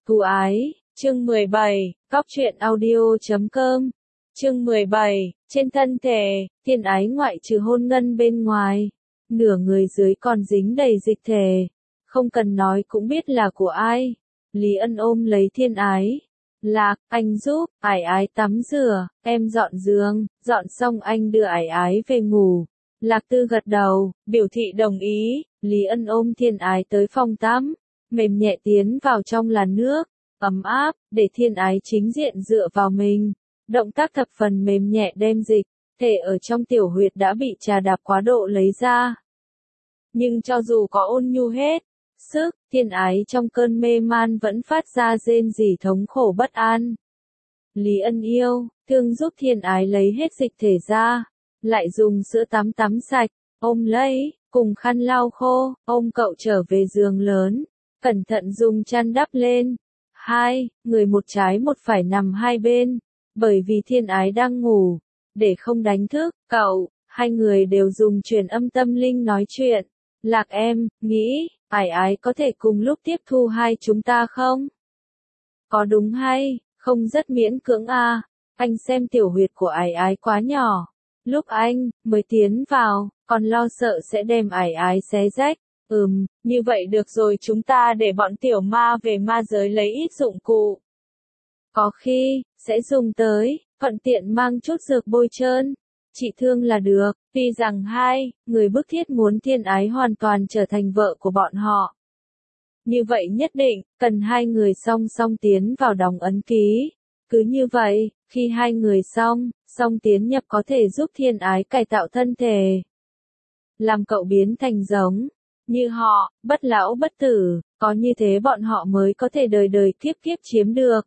Thù ái, chương 17, Cóc truyện audio.com, chương 17, trên thân thể, thiên ái ngoại trừ hôn ngân bên ngoài, nửa người dưới còn dính đầy dịch thể, không cần nói cũng biết là của ai. Lý Ân ôm lấy thiên ái. Lạc, anh giúp, ải ái tắm rửa, em dọn giường, dọn xong anh đưa ải ái về ngủ. Lạc Tư gật đầu, biểu thị đồng ý, Lý Ân ôm thiên ái tới phòng tắm, mềm nhẹ tiến vào trong làn nước, ấm áp, để thiên ái chính diện dựa vào mình. Động tác thập phần mềm nhẹ đem dịch, thể ở trong tiểu huyệt đã bị trà đạp quá độ lấy ra. Nhưng cho dù có ôn nhu hết sức, thiên ái trong cơn mê man vẫn phát ra rên rỉ thống khổ bất an. Lý Ân yêu, thương giúp thiên ái lấy hết dịch thể ra, lại dùng sữa tắm tắm sạch, ôm lấy, cùng khăn lau khô, ôm cậu trở về giường lớn, cẩn thận dùng chăn đắp lên. Hai, người một trái một phải nằm hai bên, bởi vì thiên ái đang ngủ, để không đánh thức cậu, hai người đều dùng truyền âm tâm linh nói chuyện. Lạc em, nghĩ, ải ái có thể cùng lúc tiếp thu hai chúng ta không? Có đúng hay, không rất miễn cưỡng à, anh xem tiểu huyệt của ải ái quá nhỏ. Lúc anh mới tiến vào, còn lo sợ sẽ đem ải ái xé rách. Như vậy được rồi, chúng ta để bọn tiểu ma về ma giới lấy ít dụng cụ. Có khi, sẽ dùng tới, thuận tiện mang chút dược bôi trơn. Trị thương là được, tuy rằng hai người bức thiết muốn thiên ái hoàn toàn trở thành vợ của bọn họ. Như vậy nhất định, cần hai người song song tiến vào đóng ấn ký. Cứ như vậy, khi hai người song tiến nhập có thể giúp thiên ái cải tạo thân thể. Làm cậu biến thành giống như họ, bất lão bất tử, có như thế bọn họ mới có thể đời đời kiếp kiếp chiếm được.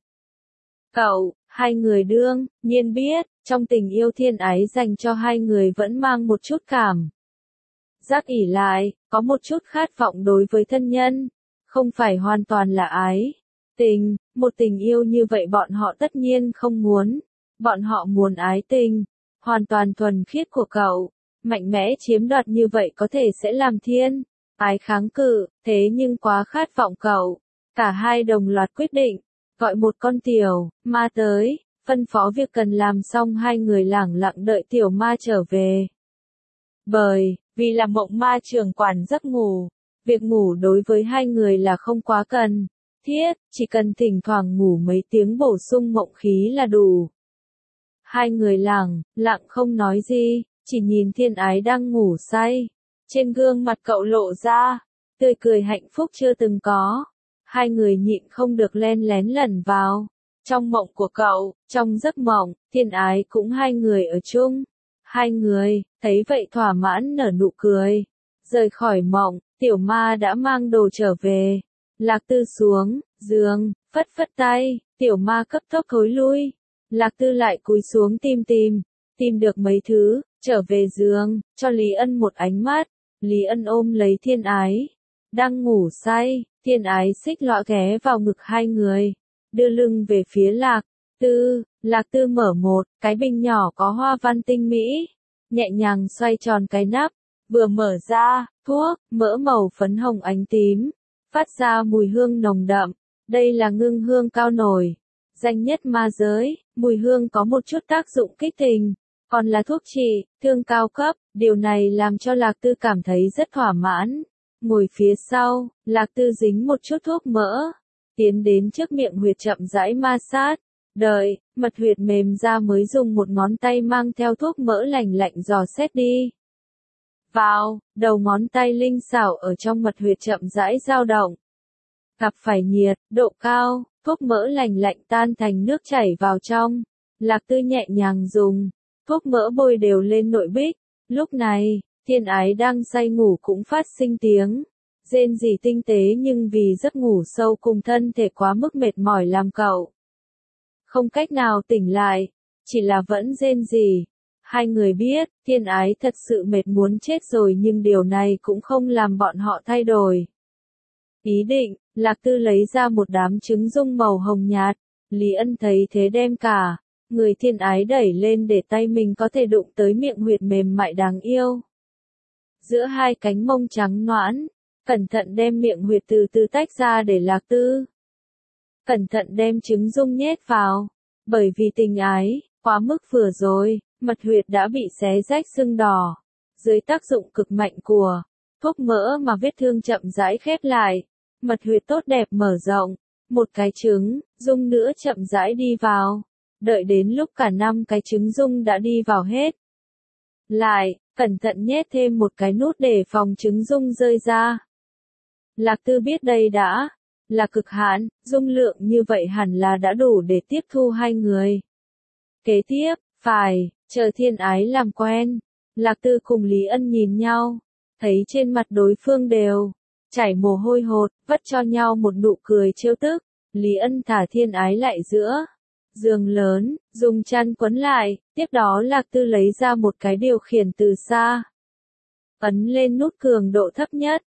Cậu, hai người đương nhiên biết, trong tình yêu thiên ái dành cho hai người vẫn mang một chút cảm giác ỷ lại, có một chút khát vọng đối với thân nhân, không phải hoàn toàn là ái tình, một tình yêu như vậy bọn họ tất nhiên không muốn, bọn họ muốn ái tình, hoàn toàn thuần khiết của cậu, mạnh mẽ chiếm đoạt như vậy có thể sẽ làm thiên ái kháng cự, thế nhưng quá khát vọng cậu, cả hai đồng loạt quyết định, gọi một con tiểu ma tới, phân phó việc cần làm xong hai người lẳng lặng đợi tiểu ma trở về. Bởi vì là mộng ma trưởng quản giấc ngủ, việc ngủ đối với hai người là không quá cần thiết, chỉ cần thỉnh thoảng ngủ mấy tiếng bổ sung mộng khí là đủ. Hai người lẳng lặng không nói gì, chỉ nhìn thiên ái đang ngủ say. Trên gương mặt cậu lộ ra tươi cười hạnh phúc chưa từng có. Hai người nhịn không được len lén lẩn vào trong mộng của cậu, trong giấc mộng, thiên ái cũng hai người ở chung. Hai người thấy vậy thỏa mãn nở nụ cười. Rời khỏi mộng, tiểu ma đã mang đồ trở về. Lạc Tư xuống giường, phất phất tay, tiểu ma cấp tốc thối lui. Lạc Tư lại cúi xuống tìm được mấy thứ, trở về giường, cho Lý Ân một ánh mắt. Lý Ân ôm lấy thiên ái, đang ngủ say, thiên ái xích lõa ghé vào ngực hai người, đưa lưng về phía Lạc Tư. Lạc Tư mở một cái bình nhỏ có hoa văn tinh mỹ, nhẹ nhàng xoay tròn cái nắp, vừa mở ra, thuốc mỡ màu phấn hồng ánh tím, phát ra mùi hương nồng đậm. Đây là ngưng hương cao nổi, danh nhất ma giới, mùi hương có một chút tác dụng kích tình, còn là thuốc trị thương cao cấp, điều này làm cho Lạc Tư cảm thấy rất thỏa mãn. Ngồi phía sau, Lạc Tư dính một chút thuốc mỡ, tiến đến trước miệng huyệt chậm rãi ma sát, đợi mật huyệt mềm ra mới dùng một ngón tay mang theo thuốc mỡ lành lạnh dò xét đi vào, đầu ngón tay linh xảo ở trong mật huyệt chậm rãi dao động. Gặp phải nhiệt độ cao, thuốc mỡ lành lạnh tan thành nước chảy vào trong. Lạc Tư nhẹ nhàng dùng thuốc mỡ bôi đều lên nội bích. Lúc này, thiên ái đang say ngủ cũng phát sinh tiếng rên rỉ tinh tế, nhưng vì giấc ngủ sâu cùng thân thể quá mức mệt mỏi làm cậu không cách nào tỉnh lại, chỉ là vẫn rên rỉ. Hai người biết, thiên ái thật sự mệt muốn chết rồi, nhưng điều này cũng không làm bọn họ thay đổi ý định. Lạc Tư lấy ra một đám trứng dung màu hồng nhạt. Lý Ân thấy thế đem cả người thiên ái đẩy lên để tay mình có thể đụng tới miệng huyệt mềm mại đáng yêu. Giữa hai cánh mông trắng nõn, cẩn thận đem miệng huyệt từ từ tách ra để Lạc Tư cẩn thận đem trứng dung nhét vào. Bởi vì tình ái, quá mức vừa rồi, mật huyệt đã bị xé rách sưng đỏ. Dưới tác dụng cực mạnh của thuốc mỡ mà vết thương chậm rãi khép lại. Mật huyệt tốt đẹp mở rộng. Một cái trứng, dung nữa chậm rãi đi vào. Đợi đến lúc cả 5 cái trứng dung đã đi vào hết. Lại, cẩn thận nhét thêm một cái nút để phòng trứng dung rơi ra. Lạc Tư biết đây đã là cực hạn, dung lượng như vậy hẳn là đã đủ để tiếp thu hai người. Kế tiếp, phải chờ Thiên Ái làm quen. Lạc Tư cùng Lý Ân nhìn nhau, thấy trên mặt đối phương đều chảy mồ hôi hột, vất cho nhau một nụ cười trêu tức. Lý Ân thả Thiên Ái lại giữa giường lớn, dùng chăn quấn lại, tiếp đó Lạc Tư lấy ra một cái điều khiển từ xa. Ấn lên nút cường độ thấp nhất,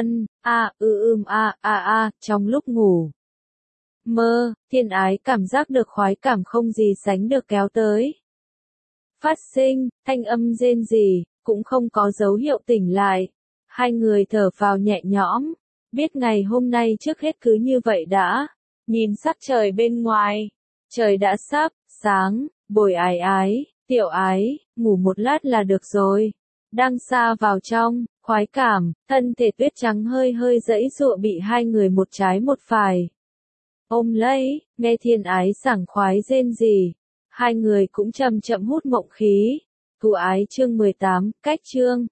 trong lúc ngủ. Mơ, Thiên Ái cảm giác được khoái cảm không gì sánh được kéo tới. Phát sinh, thanh âm rên rỉ, cũng không có dấu hiệu tỉnh lại. Hai người thở phào nhẹ nhõm, biết ngày hôm nay trước hết cứ như vậy đã. Nhìn sắc trời bên ngoài, trời đã sắp sáng, Bồi Ái Ái, Tiểu Ái, ngủ một lát là được rồi. Đang xa vào trong, khoái cảm, thân thể tuyết trắng hơi hơi giãy giụa bị hai người một trái một phải ôm lấy, nghe Thiên Ái sảng khoái rên rỉ. Hai người cũng chậm chậm hút mộng khí. Thù ái chương 18, cách chương.